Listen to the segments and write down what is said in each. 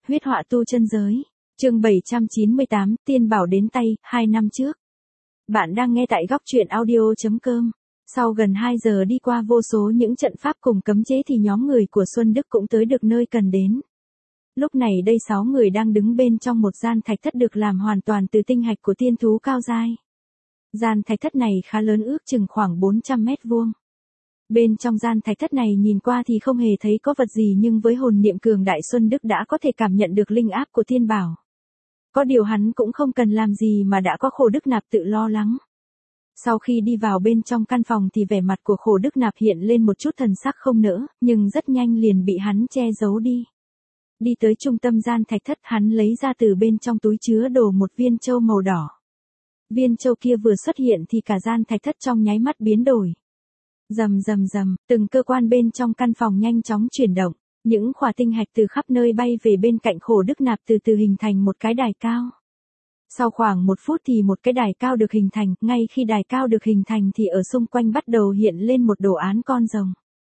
Huyết họa tu chân giới. Chương 798, tiên bảo đến tay, 2 năm trước. Bạn đang nghe tại góc truyện audio.com. Sau gần 2 giờ đi qua vô số những trận pháp cùng cấm chế thì nhóm người của Xuân Đức cũng tới được nơi cần đến. Lúc này đây 6 người đang đứng bên trong một gian thạch thất được làm hoàn toàn từ tinh hạch của tiên thú cao giai. Gian thạch thất này khá lớn, ước chừng khoảng 400 mét vuông. Bên trong gian thạch thất này nhìn qua thì không hề thấy có vật gì, nhưng với hồn niệm cường đại Xuân Đức đã có thể cảm nhận được linh áp của tiên bảo. Có điều hắn cũng không cần làm gì mà đã có Khổ Đức Nạp tự lo lắng. Sau khi đi vào bên trong căn phòng thì vẻ mặt của Khổ Đức Nạp hiện lên một chút thần sắc không nỡ, nhưng rất nhanh liền bị hắn che giấu đi. Đi tới trung tâm gian thạch thất, hắn lấy ra từ bên trong túi chứa đồ một viên châu màu đỏ. Viên châu kia vừa xuất hiện thì cả gian thạch thất trong nháy mắt biến đổi. Rầm rầm rầm, từng cơ quan bên trong căn phòng nhanh chóng chuyển động, những khỏa tinh hạch từ khắp nơi bay về bên cạnh Khổ Đức Nạp, từ từ hình thành một cái đài cao. Sau khoảng 1 phút thì một cái đài cao được hình thành, ngay khi đài cao được hình thành thì ở xung quanh bắt đầu hiện lên một đồ án con rồng.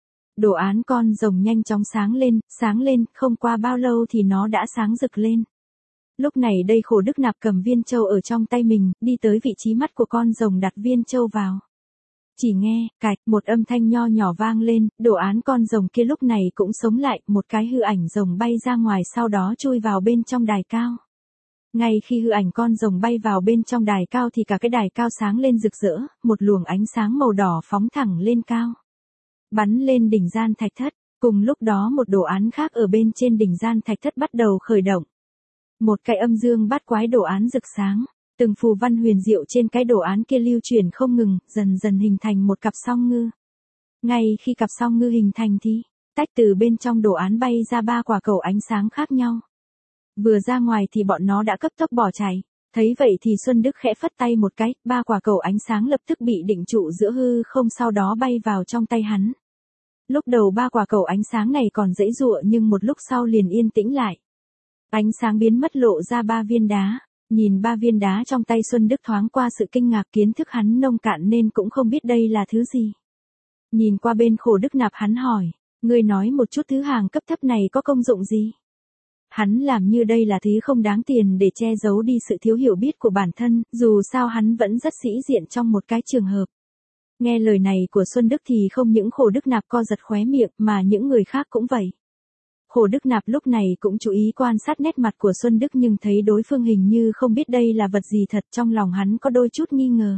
Đồ án con rồng nhanh chóng sáng lên, không qua bao lâu thì nó đã sáng rực lên. Lúc này đây Khổ Đức Nạp cầm viên châu ở trong tay mình, đi tới vị trí mắt của con rồng đặt viên châu vào. Chỉ nghe, cạch, một âm thanh nho nhỏ vang lên, đồ án con rồng kia lúc này cũng sống lại, một cái hư ảnh rồng bay ra ngoài, sau đó chui vào bên trong đài cao. Ngay khi hư ảnh con rồng bay vào bên trong đài cao thì cả cái đài cao sáng lên rực rỡ, một luồng ánh sáng màu đỏ phóng thẳng lên cao, bắn lên đỉnh gian thạch thất. Cùng lúc đó một đồ án khác ở bên trên đỉnh gian thạch thất bắt đầu khởi động. Một cái âm dương bát quái đồ án rực sáng, từng phù văn huyền diệu trên cái đồ án kia lưu chuyển không ngừng, dần dần hình thành một cặp song ngư. Ngay khi cặp song ngư hình thành thì, tách từ bên trong đồ án bay ra 3 quả cầu ánh sáng khác nhau. Vừa ra ngoài thì bọn nó đã cấp tốc bỏ chạy. Thấy vậy thì Xuân Đức khẽ phất tay một cái, 3 quả cầu ánh sáng lập tức bị định trụ giữa hư không, sau đó bay vào trong tay hắn. Lúc đầu 3 quả cầu ánh sáng này còn giãy giụa nhưng một lúc sau liền yên tĩnh lại. Ánh sáng biến mất, lộ ra 3 viên đá. Nhìn 3 viên đá trong tay Xuân Đức thoáng qua sự kinh ngạc, kiến thức hắn nông cạn nên cũng không biết đây là thứ gì. Nhìn qua bên Khổ Đức Nạp hắn hỏi, ngươi nói một chút, thứ hàng cấp thấp này có công dụng gì? Hắn làm như đây là thứ không đáng tiền để che giấu đi sự thiếu hiểu biết của bản thân, dù sao hắn vẫn rất sĩ diện trong một cái trường hợp. Nghe lời này của Xuân Đức thì không những Khổ Đức Nạp co giật khóe miệng mà những người khác cũng vậy. Khổ Đức Nạp lúc này cũng chú ý quan sát nét mặt của Xuân Đức nhưng thấy đối phương hình như không biết đây là vật gì thật, trong lòng hắn có đôi chút nghi ngờ.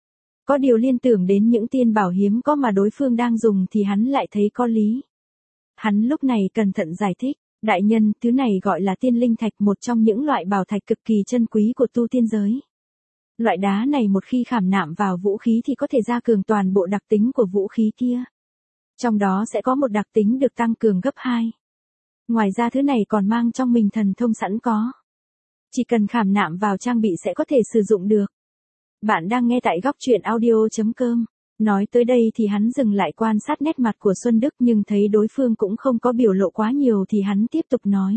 Có điều liên tưởng đến những tiên bảo hiếm có mà đối phương đang dùng thì hắn lại thấy có lý. Hắn lúc này cẩn thận giải thích, đại nhân, thứ này gọi là tiên linh thạch, một trong những loại bảo thạch cực kỳ chân quý của tu tiên giới. Loại đá này một khi khảm nạm vào vũ khí thì có thể gia cường toàn bộ đặc tính của vũ khí kia. Trong đó sẽ có một đặc tính được tăng cường gấp 2. Ngoài ra thứ này còn mang trong mình thần thông sẵn có. Chỉ cần khảm nạm vào trang bị sẽ có thể sử dụng được. Bạn đang nghe tại góc truyện audio.com. Nói tới đây thì hắn dừng lại quan sát nét mặt của Xuân Đức, nhưng thấy đối phương cũng không có biểu lộ quá nhiều thì hắn tiếp tục nói.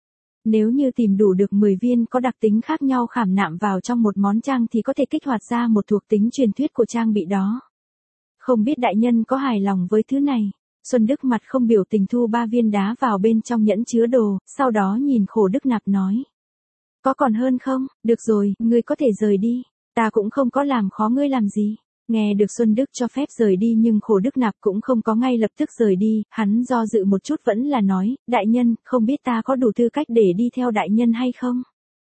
Nếu như tìm đủ được 10 viên có đặc tính khác nhau khảm nạm vào trong một món trang thì có thể kích hoạt ra một thuộc tính truyền thuyết của trang bị đó. Không biết đại nhân có hài lòng với thứ này? Xuân Đức mặt không biểu tình thu 3 viên đá vào bên trong nhẫn chứa đồ, sau đó nhìn Khổ Đức Nạp nói. Có còn hơn không? Được rồi, ngươi có thể rời đi. Ta cũng không có làm khó ngươi làm gì. Nghe được Xuân Đức cho phép rời đi nhưng Khổ Đức Nạp cũng không có ngay lập tức rời đi, hắn do dự một chút vẫn là nói, đại nhân, không biết ta có đủ tư cách để đi theo đại nhân hay không?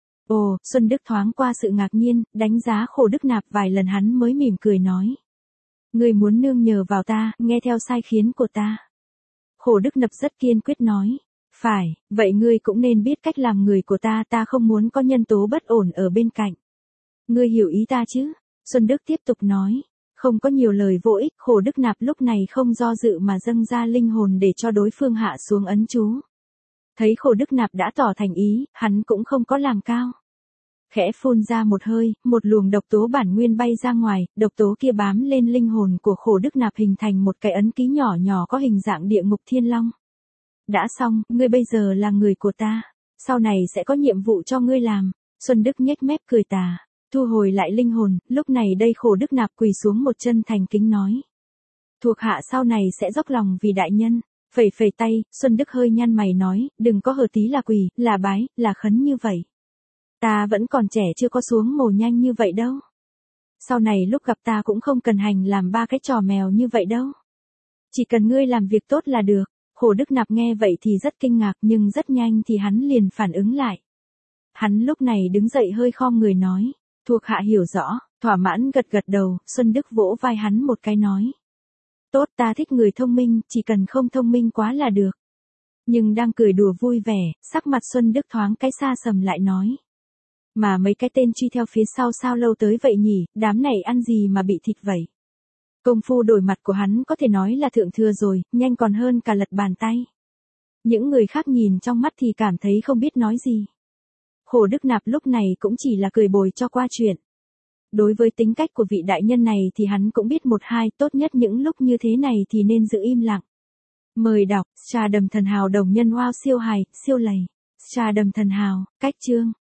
Ồ, Xuân Đức thoáng qua sự ngạc nhiên, đánh giá Khổ Đức Nạp vài lần hắn mới mỉm cười nói. Ngươi muốn nương nhờ vào ta, nghe theo sai khiến của ta. Khổ Đức Nạp rất kiên quyết nói. Phải, vậy ngươi cũng nên biết cách làm người của ta, ta không muốn có nhân tố bất ổn ở bên cạnh. Ngươi hiểu ý ta chứ? Xuân Đức tiếp tục nói. Không có nhiều lời vô ích, Khổ Đức Nạp lúc này không do dự mà dâng ra linh hồn để cho đối phương hạ xuống ấn chú. Thấy Khổ Đức Nạp đã tỏ thành ý, hắn cũng không có làm cao. Khẽ phun ra một hơi, một luồng độc tố bản nguyên bay ra ngoài, độc tố kia bám lên linh hồn của Khổ Đức Nạp hình thành một cái ấn ký nhỏ nhỏ có hình dạng địa ngục thiên long. Đã xong, ngươi bây giờ là người của ta, sau này sẽ có nhiệm vụ cho ngươi làm. Xuân Đức nhếch mép cười tà, thu hồi lại linh hồn, lúc này đây Khổ Đức Nạp quỳ xuống một chân thành kính nói. Thuộc hạ sau này sẽ dốc lòng vì đại nhân. Phẩy phẩy tay, Xuân Đức hơi nhăn mày nói, đừng có hờ tí là quỳ, là bái, là khấn như vậy. Ta vẫn còn trẻ chưa có xuống mồ nhanh như vậy đâu. Sau này lúc gặp ta cũng không cần hành làm ba cái trò mèo như vậy đâu. Chỉ cần ngươi làm việc tốt là được. Hồ Đức Nạp nghe vậy thì rất kinh ngạc nhưng rất nhanh thì hắn liền phản ứng lại. Hắn lúc này đứng dậy hơi khom người nói, thuộc hạ hiểu rõ, thỏa mãn gật gật đầu, Xuân Đức vỗ vai hắn một cái nói. Tốt, ta thích người thông minh, chỉ cần không thông minh quá là được. Nhưng đang cười đùa vui vẻ, sắc mặt Xuân Đức thoáng cái xa sầm lại nói. Mà mấy cái tên truy theo phía sau sao lâu tới vậy nhỉ, đám này ăn gì mà bị thịt vậy? Công phu đổi mặt của hắn có thể nói là thượng thừa rồi, nhanh còn hơn cả lật bàn tay. Những người khác nhìn trong mắt thì cảm thấy không biết nói gì. Hồ Đức Nạp lúc này cũng chỉ là cười bồi cho qua chuyện. Đối với tính cách của vị đại nhân này thì hắn cũng biết một hai, tốt nhất những lúc như thế này thì nên giữ im lặng. Mời đọc, Trà Đầm Thần Hào đồng nhân wow siêu hài, siêu lầy. Trà Đầm Thần Hào, cách chương.